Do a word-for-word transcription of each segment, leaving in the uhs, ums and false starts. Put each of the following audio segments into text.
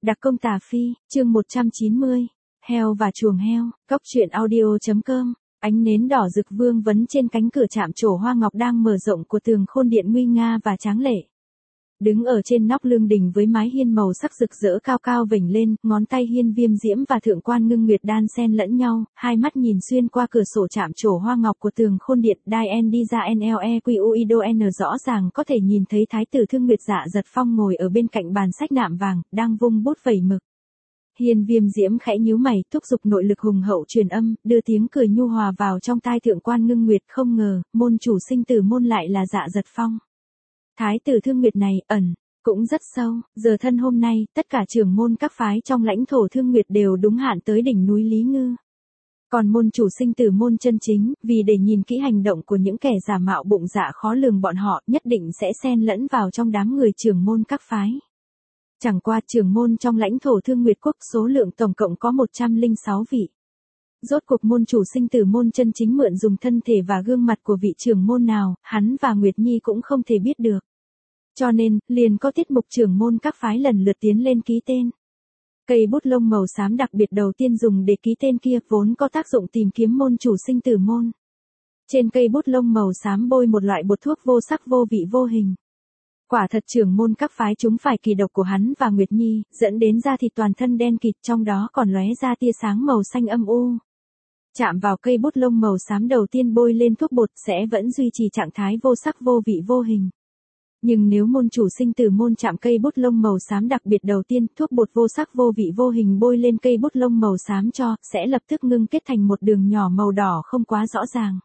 Đặc công Tà Phi, chương một trăm chín mươi, heo và chuồng heo, cóc truyện audio.com, ánh nến đỏ rực vương vấn trên cánh cửa chạm trổ hoa ngọc đang mở rộng của tường khôn điện nguy nga và tráng lệ. Đứng ở trên nóc lương đình với mái hiên màu sắc rực rỡ cao cao vểnh lên, ngón tay hiên viêm diễm và thượng quan ngưng nguyệt đan xen lẫn nhau, hai mắt nhìn xuyên qua cửa sổ chạm trổ hoa ngọc của tường khôn điện, đai en đi ra nlequido n rõ ràng có thể nhìn thấy thái tử Thương Nguyệt Dạ Giật Phong ngồi ở bên cạnh bàn sách nạm vàng, đang vung bút vẩy mực. Hiên viêm diễm khẽ nhíu mày, thúc giục nội lực hùng hậu truyền âm, đưa tiếng cười nhu hòa vào trong tai thượng quan ngưng nguyệt, không ngờ, môn chủ sinh tử môn lại là Dạ Giật Phong. Thái tử Thương Nguyệt này, ẩn, cũng rất sâu, giờ thân hôm nay, tất cả trưởng môn các phái trong lãnh thổ Thương Nguyệt đều đúng hạn tới đỉnh núi Lý Ngư. Còn môn chủ sinh tử môn chân chính, vì để nhìn kỹ hành động của những kẻ giả mạo bụng dạ khó lường bọn họ, nhất định sẽ xen lẫn vào trong đám người trưởng môn các phái. Chẳng qua trưởng môn trong lãnh thổ Thương Nguyệt quốc số lượng tổng cộng có một trăm lẻ sáu vị. Rốt cuộc môn chủ sinh tử môn chân chính mượn dùng thân thể và gương mặt của vị trưởng môn nào, hắn và Nguyệt Nhi cũng không thể biết được. Cho nên, liền có tiết mục trưởng môn các phái lần lượt tiến lên ký tên. Cây bút lông màu xám đặc biệt đầu tiên dùng để ký tên kia vốn có tác dụng tìm kiếm môn chủ sinh tử môn. Trên cây bút lông màu xám bôi một loại bột thuốc vô sắc vô vị vô hình. Quả thật trưởng môn các phái chúng phải kỳ độc của hắn và Nguyệt Nhi, dẫn đến da thịt toàn thân đen kịt, trong đó còn lóe ra tia sáng màu xanh âm u. Chạm vào cây bút lông màu xám đầu tiên bôi lên thuốc bột sẽ vẫn duy trì trạng thái vô sắc vô vị vô hình. Nhưng nếu môn chủ sinh tử môn chạm cây bút lông màu xám đặc biệt đầu tiên, thuốc bột vô sắc vô vị vô hình bôi lên cây bút lông màu xám cho, sẽ lập tức ngưng kết thành một đường nhỏ màu đỏ không quá rõ ràng.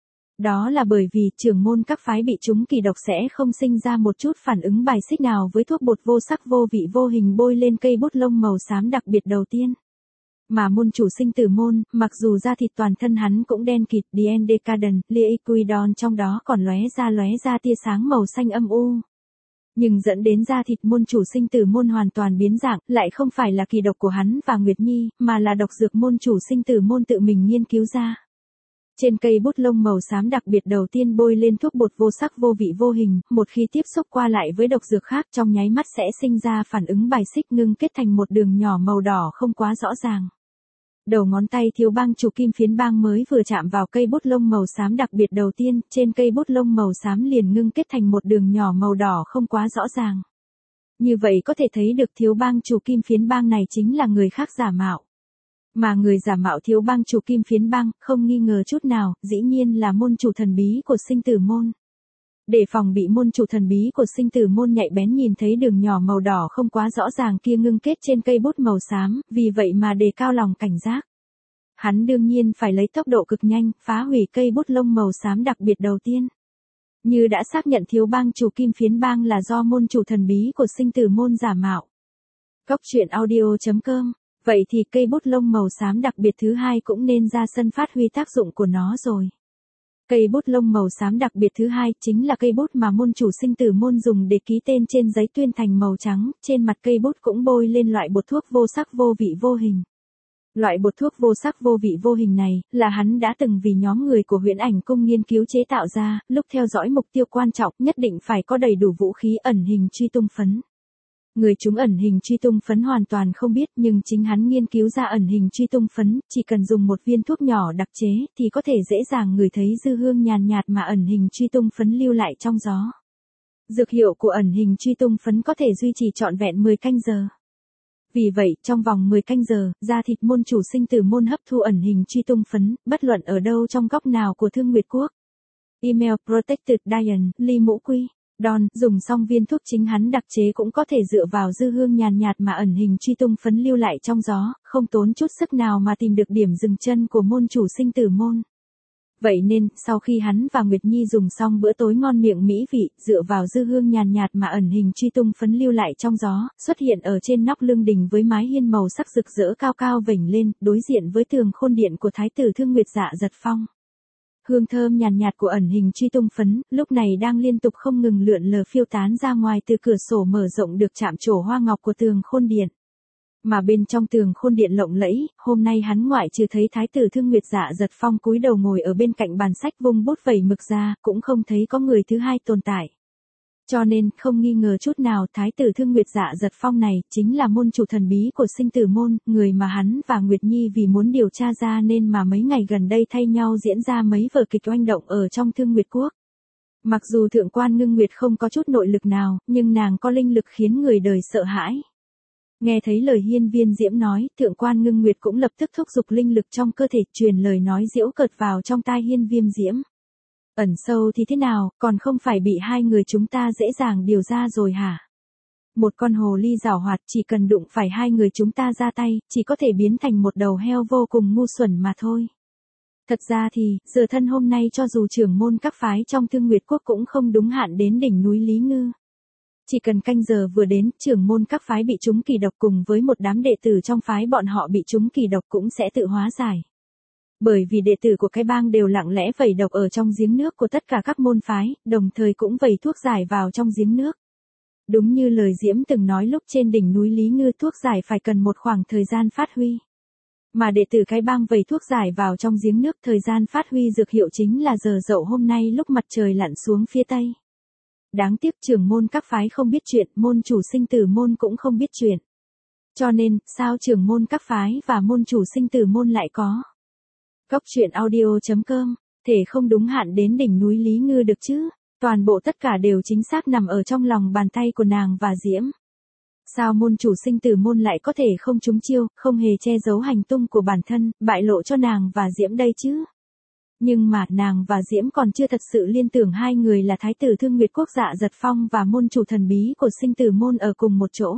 Đó là bởi vì trưởng môn các phái bị trúng kỳ độc sẽ không sinh ra một chút phản ứng bài xích nào với thuốc bột vô sắc vô vị vô hình bôi lên cây bút lông màu xám đặc biệt đầu tiên. Mà môn chủ sinh tử môn, mặc dù da thịt toàn thân hắn cũng đen kịt, Dien Decadent, Liquidon trong đó còn lóe ra lóe ra tia sáng màu xanh âm u. Nhưng dẫn đến da thịt môn chủ sinh tử môn hoàn toàn biến dạng, lại không phải là kỳ độc của hắn và Nguyệt Nhi, mà là độc dược môn chủ sinh tử môn tự mình nghiên cứu ra. Trên cây bút lông màu xám đặc biệt đầu tiên bôi lên thuốc bột vô sắc vô vị vô hình, một khi tiếp xúc qua lại với độc dược khác trong nháy mắt sẽ sinh ra phản ứng bài xích ngưng kết thành một đường nhỏ màu đỏ không quá rõ ràng. Đầu ngón tay thiếu bang chủ kim phiến bang mới vừa chạm vào cây bút lông màu xám đặc biệt đầu tiên, trên cây bút lông màu xám liền ngưng kết thành một đường nhỏ màu đỏ không quá rõ ràng. Như vậy có thể thấy được thiếu bang chủ kim phiến bang này chính là người khác giả mạo. Mà người giả mạo thiếu bang chủ kim phiến bang, không nghi ngờ chút nào, dĩ nhiên là môn chủ thần bí của sinh tử môn. Để phòng bị môn chủ thần bí của sinh tử môn nhạy bén nhìn thấy đường nhỏ màu đỏ không quá rõ ràng kia ngưng kết trên cây bút màu xám, vì vậy mà đề cao lòng cảnh giác. Hắn đương nhiên phải lấy tốc độ cực nhanh, phá hủy cây bút lông màu xám đặc biệt đầu tiên. Như đã xác nhận thiếu bang chủ kim phiến bang là do môn chủ thần bí của sinh tử môn giả mạo. Cóc truyện audio.com. Vậy thì cây bút lông màu xám đặc biệt thứ hai cũng nên ra sân phát huy tác dụng của nó rồi. Cây bút lông màu xám đặc biệt thứ hai chính là cây bút mà môn chủ sinh tử môn dùng để ký tên trên giấy tuyên thành màu trắng, trên mặt cây bút cũng bôi lên loại bột thuốc vô sắc vô vị vô hình. Loại bột thuốc vô sắc vô vị vô hình này, là hắn đã từng vì nhóm người của Huyễn Ảnh Cung nghiên cứu chế tạo ra, lúc theo dõi mục tiêu quan trọng nhất định phải có đầy đủ vũ khí ẩn hình truy tung phấn. Người chúng ẩn hình truy tung phấn hoàn toàn không biết, nhưng chính hắn nghiên cứu ra ẩn hình truy tung phấn, chỉ cần dùng một viên thuốc nhỏ đặc chế, thì có thể dễ dàng ngửi thấy dư hương nhàn nhạt mà ẩn hình truy tung phấn lưu lại trong gió. Dược hiệu của ẩn hình truy tung phấn có thể duy trì trọn vẹn mười canh giờ. Vì vậy, trong vòng mười canh giờ, da thịt môn chủ sinh tử môn hấp thu ẩn hình truy tung phấn, bất luận ở đâu trong góc nào của Thương Nguyệt quốc. Email Protected Dian, Ly Mũ Quy. Don, dùng xong viên thuốc chính hắn đặc chế cũng có thể dựa vào dư hương nhàn nhạt mà ẩn hình truy tung phấn lưu lại trong gió, không tốn chút sức nào mà tìm được điểm dừng chân của môn chủ sinh tử môn. Vậy nên, sau khi hắn và Nguyệt Nhi dùng xong bữa tối ngon miệng mỹ vị, dựa vào dư hương nhàn nhạt mà ẩn hình truy tung phấn lưu lại trong gió, xuất hiện ở trên nóc lương đình với mái hiên màu sắc rực rỡ cao cao vểnh lên, đối diện với tường khôn điện của thái tử Thương Nguyệt Dạ Giật Phong. Hương thơm nhàn nhạt của ẩn hình truy tung phấn, lúc này đang liên tục không ngừng lượn lờ phiêu tán ra ngoài từ cửa sổ mở rộng được chạm trổ hoa ngọc của tường khôn điện. Mà bên trong tường khôn điện lộng lẫy, hôm nay hắn ngoại trừ thấy thái tử Thương Nguyệt Dạ Giật Phong cúi đầu ngồi ở bên cạnh bàn sách vung bút vẩy mực ra, cũng không thấy có người thứ hai tồn tại. Cho nên, không nghi ngờ chút nào thái tử Thương Nguyệt Dạ Giật Phong này, chính là môn chủ thần bí của sinh tử môn, người mà hắn và Nguyệt Nhi vì muốn điều tra ra nên mà mấy ngày gần đây thay nhau diễn ra mấy vở kịch oanh động ở trong Thương Nguyệt Quốc. Mặc dù thượng quan Ngưng Nguyệt không có chút nội lực nào, nhưng nàng có linh lực khiến người đời sợ hãi. Nghe thấy lời Hiên Viên Diễm nói, thượng quan Ngưng Nguyệt cũng lập tức thúc giục linh lực trong cơ thể truyền lời nói giễu cợt vào trong tai Hiên Viên Diễm. Ẩn sâu thì thế nào, còn không phải bị hai người chúng ta dễ dàng điều ra rồi hả? Một con hồ ly giảo hoạt chỉ cần đụng phải hai người chúng ta ra tay, chỉ có thể biến thành một đầu heo vô cùng ngu xuẩn mà thôi. Thật ra thì, giờ thân hôm nay cho dù trưởng môn các phái trong Thương Nguyệt Quốc cũng không đúng hạn đến đỉnh núi Lý Ngư. Chỉ cần canh giờ vừa đến, trưởng môn các phái bị trúng kỳ độc cùng với một đám đệ tử trong phái bọn họ bị trúng kỳ độc cũng sẽ tự hóa giải. Bởi vì đệ tử của cái bang đều lặng lẽ vẩy độc ở trong giếng nước của tất cả các môn phái, đồng thời cũng vẩy thuốc giải vào trong giếng nước. Đúng như lời Diễm từng nói lúc trên đỉnh núi Lý Ngư, thuốc giải phải cần một khoảng thời gian phát huy. Mà đệ tử cái bang vẩy thuốc giải vào trong giếng nước, thời gian phát huy dược hiệu chính là giờ dậu hôm nay lúc mặt trời lặn xuống phía tây. Đáng tiếc trưởng môn các phái không biết chuyện, môn chủ sinh tử môn cũng không biết chuyện. Cho nên, sao trưởng môn các phái và môn chủ sinh tử môn lại có? Góc truyện audio chấm com, thể không đúng hạn đến đỉnh núi Lý Ngư được chứ? Toàn bộ tất cả đều chính xác nằm ở trong lòng bàn tay của nàng và Diễm. Sao môn chủ sinh tử môn lại có thể không trúng chiêu, không hề che giấu hành tung của bản thân, bại lộ cho nàng và Diễm đây chứ? Nhưng mà, nàng và Diễm còn chưa thật sự liên tưởng hai người là thái tử Thương Nguyệt Quốc Dạ Giật Phong và môn chủ thần bí của sinh tử môn ở cùng một chỗ.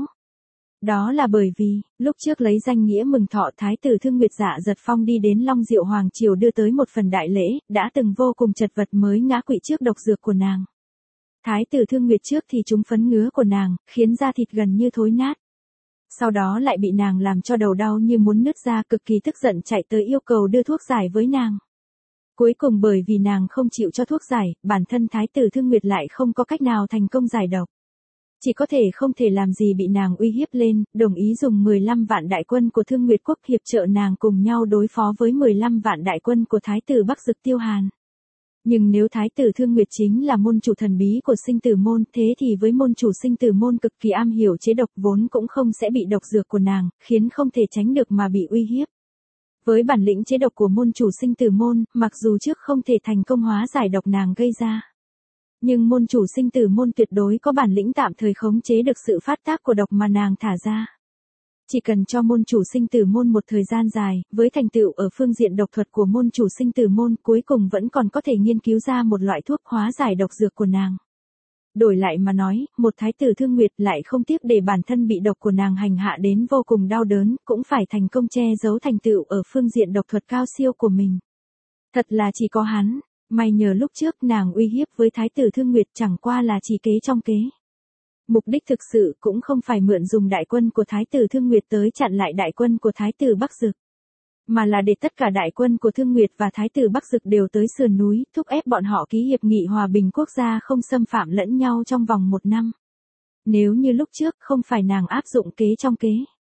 Đó là bởi vì, lúc trước lấy danh nghĩa mừng thọ thái tử Thương Nguyệt Dạ Giật Phong đi đến Long Diệu Hoàng Triều đưa tới một phần đại lễ, đã từng vô cùng chật vật mới ngã quỵ trước độc dược của nàng. Thái tử Thương Nguyệt trước thì trúng phấn ngứa của nàng, khiến da thịt gần như thối nát. Sau đó lại bị nàng làm cho đầu đau như muốn nứt ra, cực kỳ tức giận chạy tới yêu cầu đưa thuốc giải với nàng. Cuối cùng bởi vì nàng không chịu cho thuốc giải, bản thân thái tử Thương Nguyệt lại không có cách nào thành công giải độc. Chỉ có thể không thể làm gì bị nàng uy hiếp lên, đồng ý dùng mười lăm vạn đại quân của Thương Nguyệt Quốc hiệp trợ nàng cùng nhau đối phó với mười lăm vạn đại quân của thái tử Bắc Dực Tiêu Hàn. Nhưng nếu thái tử Thương Nguyệt chính là môn chủ thần bí của sinh tử môn, thế thì với môn chủ sinh tử môn cực kỳ am hiểu chế độc vốn cũng không sẽ bị độc dược của nàng, khiến không thể tránh được mà bị uy hiếp. Với bản lĩnh chế độc của môn chủ sinh tử môn, mặc dù trước không thể thành công hóa giải độc nàng gây ra. Nhưng môn chủ sinh tử môn tuyệt đối có bản lĩnh tạm thời khống chế được sự phát tác của độc mà nàng thả ra. Chỉ cần cho môn chủ sinh tử môn một thời gian dài, với thành tựu ở phương diện độc thuật của môn chủ sinh tử môn, cuối cùng vẫn còn có thể nghiên cứu ra một loại thuốc hóa giải độc dược của nàng. Đổi lại mà nói, một thái tử Thương Nguyệt lại không tiếc để bản thân bị độc của nàng hành hạ đến vô cùng đau đớn, cũng phải thành công che giấu thành tựu ở phương diện độc thuật cao siêu của mình. Thật là chỉ có hắn, may nhờ lúc trước nàng uy hiếp với thái tử Thương Nguyệt chẳng qua là chỉ kế trong kế. Mục đích thực sự cũng không phải mượn dùng đại quân của thái tử Thương Nguyệt tới chặn lại đại quân của thái tử Bắc Dực, mà là để tất cả đại quân của Thương Nguyệt và thái tử Bắc Dực đều tới sườn núi, thúc ép bọn họ ký hiệp nghị hòa bình quốc gia không xâm phạm lẫn nhau trong vòng một năm. Nếu như lúc trước không phải nàng áp dụng kế trong kế,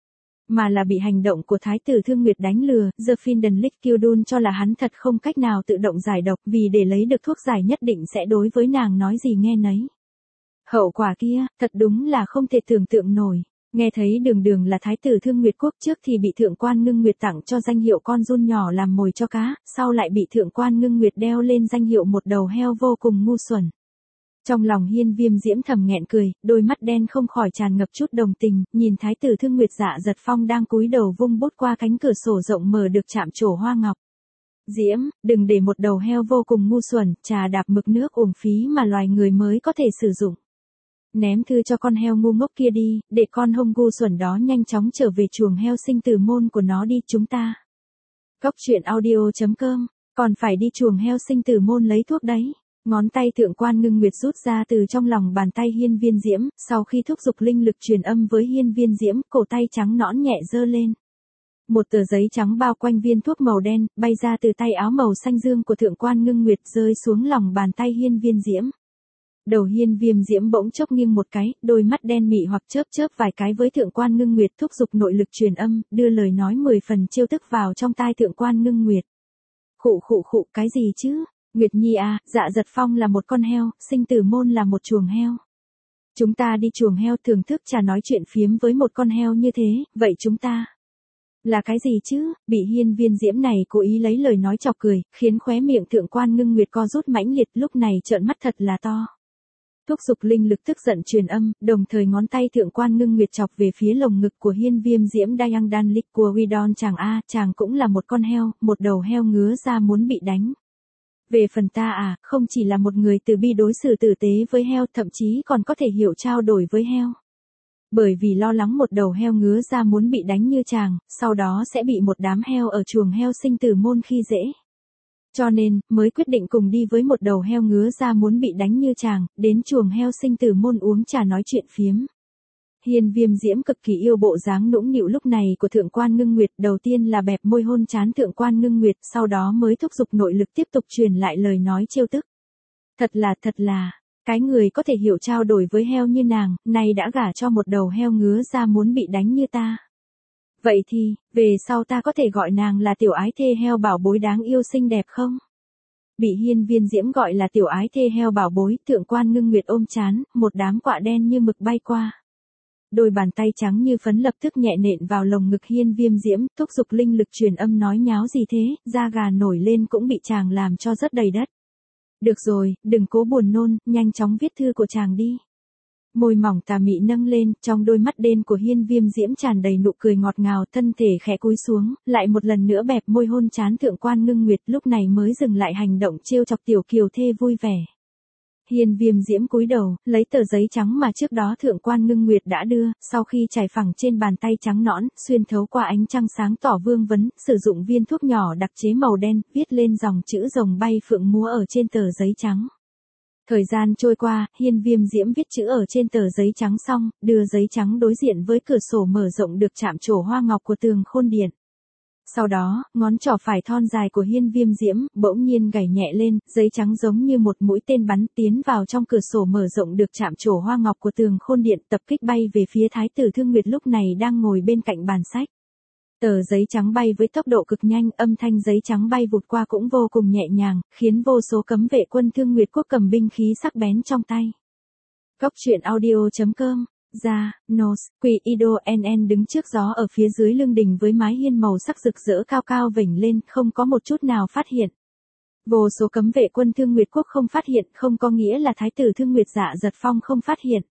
mà là bị hành động của thái tử Thương Nguyệt đánh lừa, The Findenlick Kildun cho là hắn thật không cách nào tự động giải độc, vì để lấy được thuốc giải nhất định sẽ đối với nàng nói gì nghe nấy. Hậu quả kia, thật đúng là không thể tưởng tượng nổi. Nghe thấy đường đường là thái tử Thương Nguyệt Quốc trước thì bị thượng quan Ngưng Nguyệt tặng cho danh hiệu con giun nhỏ làm mồi cho cá, sau lại bị thượng quan Ngưng Nguyệt đeo lên danh hiệu một đầu heo vô cùng ngu xuẩn. Trong lòng Hiên Viêm Diễm thầm nghẹn cười, đôi mắt đen không khỏi tràn ngập chút đồng tình, nhìn thái tử Thương Nguyệt Dạ Giật Phong đang cúi đầu vung bút qua cánh cửa sổ rộng mở được chạm trổ hoa ngọc. Diễm, đừng để một đầu heo vô cùng ngu xuẩn, trà đạp mực nước uổng phí mà loài người mới có thể sử dụng. Ném thư cho con heo ngu ngốc kia đi, để con hông ngu xuẩn đó nhanh chóng trở về chuồng heo sinh tử môn của nó đi chúng ta. Góc truyện audio chấm com, còn phải đi chuồng heo sinh tử môn lấy thuốc đấy. Ngón tay thượng quan Ngưng Nguyệt rút ra từ trong lòng bàn tay Hiên Viên Diễm, sau khi thúc giục linh lực truyền âm với Hiên Viên Diễm, cổ tay trắng nõn nhẹ giơ lên. Một tờ giấy trắng bao quanh viên thuốc màu đen, bay ra từ tay áo màu xanh dương của thượng quan Ngưng Nguyệt rơi xuống lòng bàn tay Hiên Viên Diễm. Đầu Hiên Viêm Diễm bỗng chốc nghiêng một cái, đôi mắt đen mị hoặc chớp chớp vài cái với thượng quan Ngưng Nguyệt, thúc giục nội lực truyền âm, đưa lời nói mười phần chiêu tức vào trong tai thượng quan Ngưng Nguyệt. Khụ khụ khụ, cái gì chứ? Nguyệt Nhi à, Dạ Giật Phong là một con heo, sinh tử môn là một chuồng heo. Chúng ta đi chuồng heo thưởng thức trà nói chuyện phiếm với một con heo như thế, vậy chúng ta là cái gì chứ? Bị hiên viên diễm này cố ý lấy lời nói chọc cười, khiến khóe miệng thượng quan ngưng nguyệt co rút mãnh liệt, lúc này trợn mắt thật là to. Thúc giục linh lực tức giận truyền âm, đồng thời ngón tay thượng quan ngưng nguyệt chọc về phía lồng ngực của hiên viêm diễm Dayang Dan Lik của Widon chàng A, chàng cũng là một con heo, một đầu heo ngứa ra muốn bị đánh. Về phần ta à, không chỉ là một người từ bi đối xử tử tế với heo, thậm chí còn có thể hiểu trao đổi với heo. Bởi vì lo lắng một đầu heo ngứa ra muốn bị đánh như chàng, sau đó sẽ bị một đám heo ở chuồng heo sinh tử môn khi dễ. Cho nên, mới quyết định cùng đi với một đầu heo ngứa ra muốn bị đánh như chàng, đến chuồng heo sinh tử môn uống trà nói chuyện phiếm. Hiên viêm diễm cực kỳ yêu bộ dáng nũng nịu lúc này của thượng quan ngưng nguyệt, đầu tiên là bẹp môi hôn trán thượng quan ngưng nguyệt, sau đó mới thúc giục nội lực tiếp tục truyền lại lời nói trêu tức. Thật là, thật là, cái người có thể hiểu trao đổi với heo như nàng, này đã gả cho một đầu heo ngứa ra muốn bị đánh như ta. Vậy thì, về sau ta có thể gọi nàng là tiểu ái thê heo bảo bối đáng yêu xinh đẹp không? Bị hiên viên diễm gọi là tiểu ái thê heo bảo bối, thượng quan ngưng nguyệt ôm chán, một đám quạ đen như mực bay qua. Đôi bàn tay trắng như phấn lập tức nhẹ nện vào lồng ngực hiên viêm diễm, thúc giục linh lực truyền âm nói nháo gì thế, da gà nổi lên cũng bị chàng làm cho rất đầy đất. Được rồi, đừng cố buồn nôn, nhanh chóng viết thư của chàng đi. Môi mỏng tà mị nâng lên, trong đôi mắt đen của hiên viêm diễm tràn đầy nụ cười ngọt ngào, thân thể khẽ cúi xuống, lại một lần nữa bẹp môi hôn trán thượng quan ngưng nguyệt, lúc này mới dừng lại hành động trêu chọc tiểu kiều thê vui vẻ. Hiên viêm diễm cúi đầu, lấy tờ giấy trắng mà trước đó thượng quan ngưng nguyệt đã đưa, sau khi trải phẳng trên bàn tay trắng nõn, xuyên thấu qua ánh trăng sáng tỏ vương vấn, sử dụng viên thuốc nhỏ đặc chế màu đen, viết lên dòng chữ rồng bay phượng múa ở trên tờ giấy trắng. Thời gian trôi qua, hiên viêm diễm viết chữ ở trên tờ giấy trắng xong, đưa giấy trắng đối diện với cửa sổ mở rộng được chạm trổ hoa ngọc của tường khôn điện. Sau đó, ngón trỏ phải thon dài của hiên viêm diễm, bỗng nhiên gảy nhẹ lên, giấy trắng giống như một mũi tên bắn tiến vào trong cửa sổ mở rộng được chạm trổ hoa ngọc của tường khôn điện, tập kích bay về phía thái tử Thương Nguyệt lúc này đang ngồi bên cạnh bàn sách. Tờ giấy trắng bay với tốc độ cực nhanh, âm thanh giấy trắng bay vụt qua cũng vô cùng nhẹ nhàng, khiến vô số cấm vệ quân Thương Nguyệt quốc cầm binh khí sắc bén trong tay. Góc truyện audio chấm com. Ra, Nos, Quỷ Ido en en đứng trước gió ở phía dưới lưng đình với mái hiên màu sắc rực rỡ cao cao vểnh lên, không có một chút nào phát hiện. Vô số cấm vệ quân Thương Nguyệt quốc không phát hiện, không có nghĩa là thái tử Thương Nguyệt Dạ Giật Phong không phát hiện.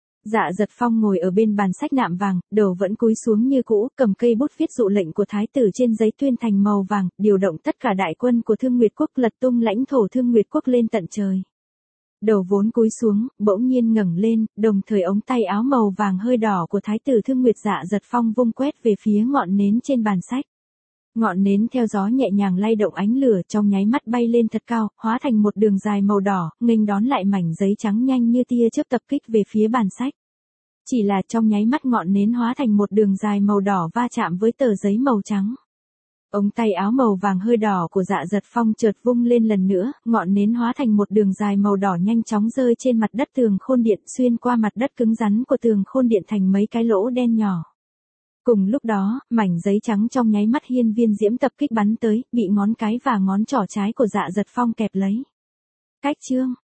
Dạ Giật Phong ngồi ở bên bàn sách nạm vàng, đầu vẫn cúi xuống như cũ, cầm cây bút viết dụ lệnh của thái tử trên giấy tuyên thành màu vàng, điều động tất cả đại quân của Thương Nguyệt quốc lật tung lãnh thổ Thương Nguyệt quốc lên tận trời. Đầu vốn cúi xuống, bỗng nhiên ngẩng lên, đồng thời ống tay áo màu vàng hơi đỏ của thái tử Thương Nguyệt Dạ Giật Phong vung quét về phía ngọn nến trên bàn sách. Ngọn nến theo gió nhẹ nhàng lay động ánh lửa, trong nháy mắt bay lên thật cao, hóa thành một đường dài màu đỏ, nghênh đón lại mảnh giấy trắng nhanh như tia chớp tập kích về phía bàn sách. Chỉ là trong nháy mắt ngọn nến hóa thành một đường dài màu đỏ va chạm với tờ giấy màu trắng. Ống tay áo màu vàng hơi đỏ của Dạ Giật Phong chợt vung lên lần nữa, ngọn nến hóa thành một đường dài màu đỏ nhanh chóng rơi trên mặt đất tường khôn điện, xuyên qua mặt đất cứng rắn của tường khôn điện thành mấy cái lỗ đen nhỏ. Cùng lúc đó, mảnh giấy trắng trong nháy mắt hiên viên diễm tập kích bắn tới, bị ngón cái và ngón trỏ trái của Dạ Giật Phong kẹp lấy. Cách chương